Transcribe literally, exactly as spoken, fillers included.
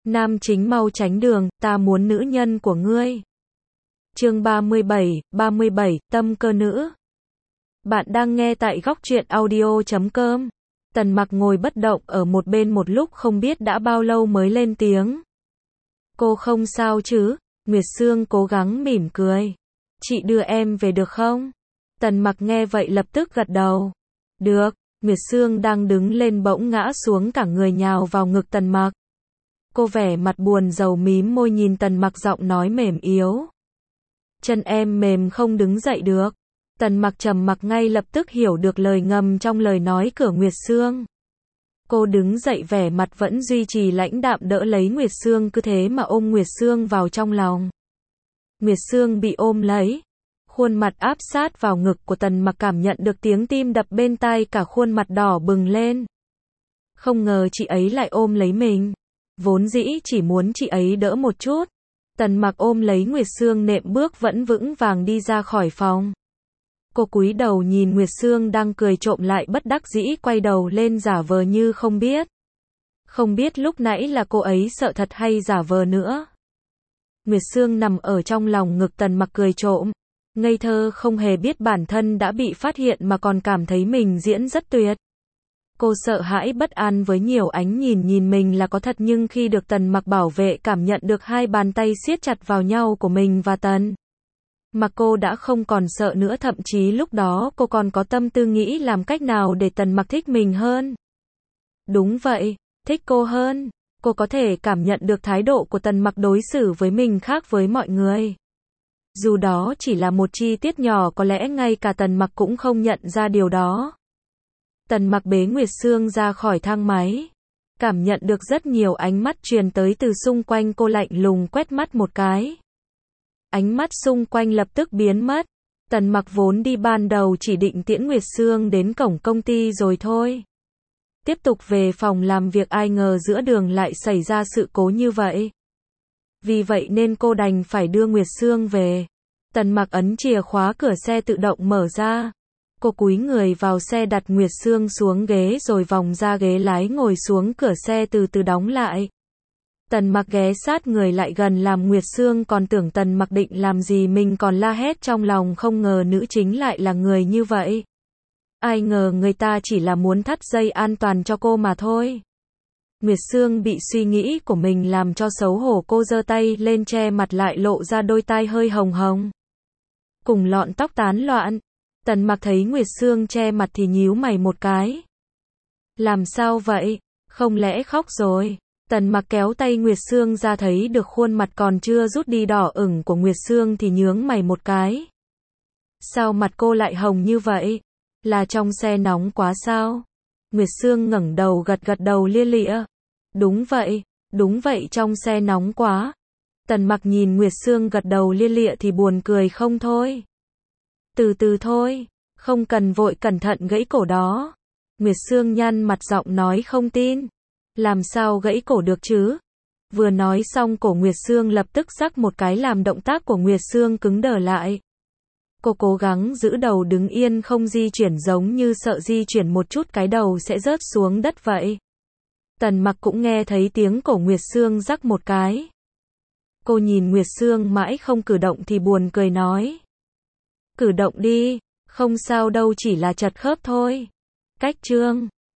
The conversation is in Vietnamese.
Nam chính mau tránh đường, ta muốn nữ nhân của ngươi. Chương ba mươi bảy, ba mươi bảy, tâm cơ nữ. Bạn đang nghe tại góc truyện audio chấm com. Tần Mặc ngồi bất động ở một bên một lúc không biết đã bao lâu mới lên tiếng. Cô không sao chứ? Nguyệt Sương cố gắng mỉm cười. Chị đưa em về được không? Tần Mặc nghe vậy lập tức gật đầu. Được. Nguyệt Sương đang đứng lên bỗng ngã xuống cả người nhào vào ngực Tần Mặc. Cô vẻ mặt buồn rầu mím môi nhìn Tần Mặc, giọng nói mềm yếu. Chân em mềm không đứng dậy được. Tần Mặc trầm mặc, ngay lập tức hiểu được lời ngầm trong lời nói của Nguyệt Sương. Cô đứng dậy, vẻ mặt vẫn duy trì lãnh đạm, đỡ lấy Nguyệt Sương, cứ thế mà ôm Nguyệt Sương vào trong lòng. Nguyệt Sương bị ôm lấy, khuôn mặt áp sát vào ngực của Tần Mặc, cảm nhận được tiếng tim đập bên tai, cả khuôn mặt đỏ bừng lên. Không ngờ chị ấy lại ôm lấy mình. Vốn dĩ chỉ muốn chị ấy đỡ một chút. Tần Mặc ôm lấy Nguyệt Sương, nệm bước vẫn vững vàng đi ra khỏi phòng. Cô cúi đầu nhìn Nguyệt Sương đang cười trộm, lại bất đắc dĩ quay đầu lên giả vờ như không biết. Không biết lúc nãy là cô ấy sợ thật hay giả vờ nữa. Nguyệt Sương nằm ở trong lòng ngực Tần Mặc cười trộm. Ngây thơ không hề biết bản thân đã bị phát hiện mà còn cảm thấy mình diễn rất tuyệt. Cô sợ hãi bất an với nhiều ánh nhìn nhìn mình là có thật, nhưng khi được Tần Mặc bảo vệ, cảm nhận được hai bàn tay siết chặt vào nhau của mình và Tần Mặc, cô đã không còn sợ nữa, thậm chí lúc đó cô còn có tâm tư nghĩ làm cách nào để Tần Mặc thích mình hơn. Đúng vậy, thích cô hơn. Cô có thể cảm nhận được thái độ của Tần Mặc đối xử với mình khác với mọi người. Dù đó chỉ là một chi tiết nhỏ, có lẽ ngay cả Tần Mặc cũng không nhận ra điều đó. Tần Mặc bế Nguyệt Sương ra khỏi thang máy. Cảm nhận được rất nhiều ánh mắt truyền tới từ xung quanh, cô lạnh lùng quét mắt một cái. Ánh mắt xung quanh lập tức biến mất. Tần Mặc vốn đi ban đầu chỉ định tiễn Nguyệt Sương đến cổng công ty rồi thôi. Tiếp tục về phòng làm việc, ai ngờ giữa đường lại xảy ra sự cố như vậy. Vì vậy nên cô đành phải đưa Nguyệt Sương về. Tần Mặc ấn chìa khóa, cửa xe tự động mở ra. Cô cúi người vào xe, đặt Nguyệt Sương xuống ghế rồi vòng ra ghế lái ngồi xuống, cửa xe từ từ đóng lại. Tần Mặc ghé sát người lại gần, làm Nguyệt Sương còn tưởng Tần Mặc định làm gì mình, còn la hét trong lòng, không ngờ nữ chính lại là người như vậy. Ai ngờ người ta chỉ là muốn thắt dây an toàn cho cô mà thôi. Nguyệt Sương bị suy nghĩ của mình làm cho xấu hổ, cô giơ tay lên che mặt, lại lộ ra đôi tai hơi hồng hồng cùng lọn tóc tán loạn. Tần Mặc thấy Nguyệt Sương che mặt thì nhíu mày một cái. Làm sao vậy? Không lẽ khóc rồi? Tần Mặc kéo tay Nguyệt Sương ra, thấy được khuôn mặt còn chưa rút đi đỏ ửng của Nguyệt Sương thì nhướng mày một cái. Sao mặt cô lại hồng như vậy? Là trong xe nóng quá sao? Nguyệt Sương ngẩng đầu gật gật đầu lia lịa. Đúng vậy, đúng vậy, trong xe nóng quá. Tần Mặc nhìn Nguyệt Sương gật đầu lia lịa thì buồn cười không thôi. Từ từ thôi, không cần vội, cẩn thận gãy cổ đó. Nguyệt Sương nhăn mặt, giọng nói không tin. Làm sao gãy cổ được chứ? Vừa nói xong, cổ Nguyệt Sương lập tức rắc một cái, làm động tác của Nguyệt Sương cứng đờ lại. Cô cố gắng giữ đầu đứng yên không di chuyển, giống như sợ di chuyển một chút cái đầu sẽ rớt xuống đất vậy. Tần Mặc cũng nghe thấy tiếng cổ Nguyệt Sương rắc một cái. Cô nhìn Nguyệt Sương mãi không cử động thì buồn cười nói. Cử động đi, không sao đâu, chỉ là chật khớp thôi. Cách chương